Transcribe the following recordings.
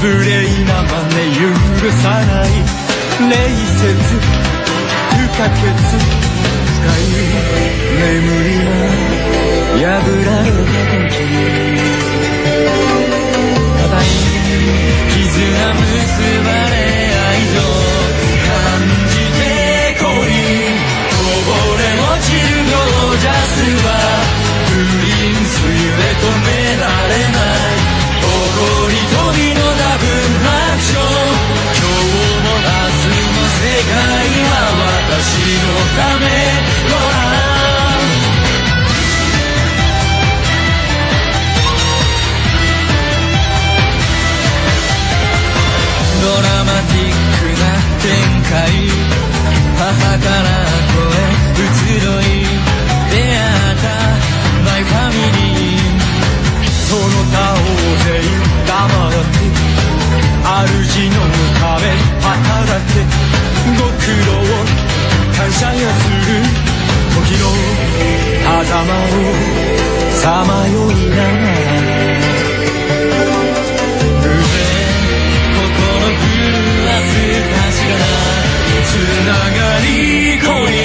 無礼な真似許さない礼節不可欠深い眠りが破られた時ただ絆結ばれ愛情感じてこいこぼれ落ちるゴージャスはプリンスゆえ止められない誇り飛びのダブルアクション今日も明日も世界は私のためドラマティックな展開母から声移ろい出会ったマイファミリーその他大勢黙って主の壁働けご苦労感謝やする時の狭間をさまよいながらつながりコイン二つの愛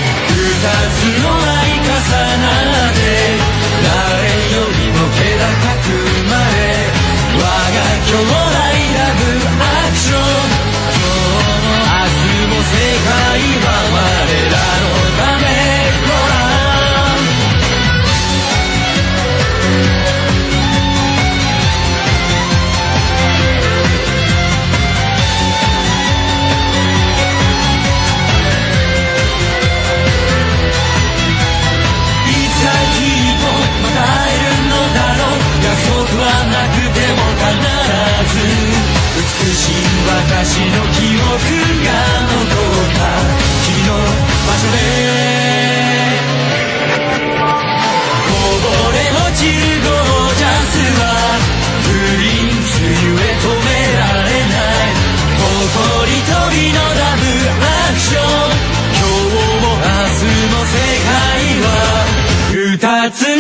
重なって誰よりも気高く生まれ我が兄弟ラブアクション今日も明日も世界は我らのため美しい私の記憶が残った君の場所でこぼれ落ちるゴージャスはプリンスゆえ止められない誇り飛びのダブルアクション今日も明日も世界は二つ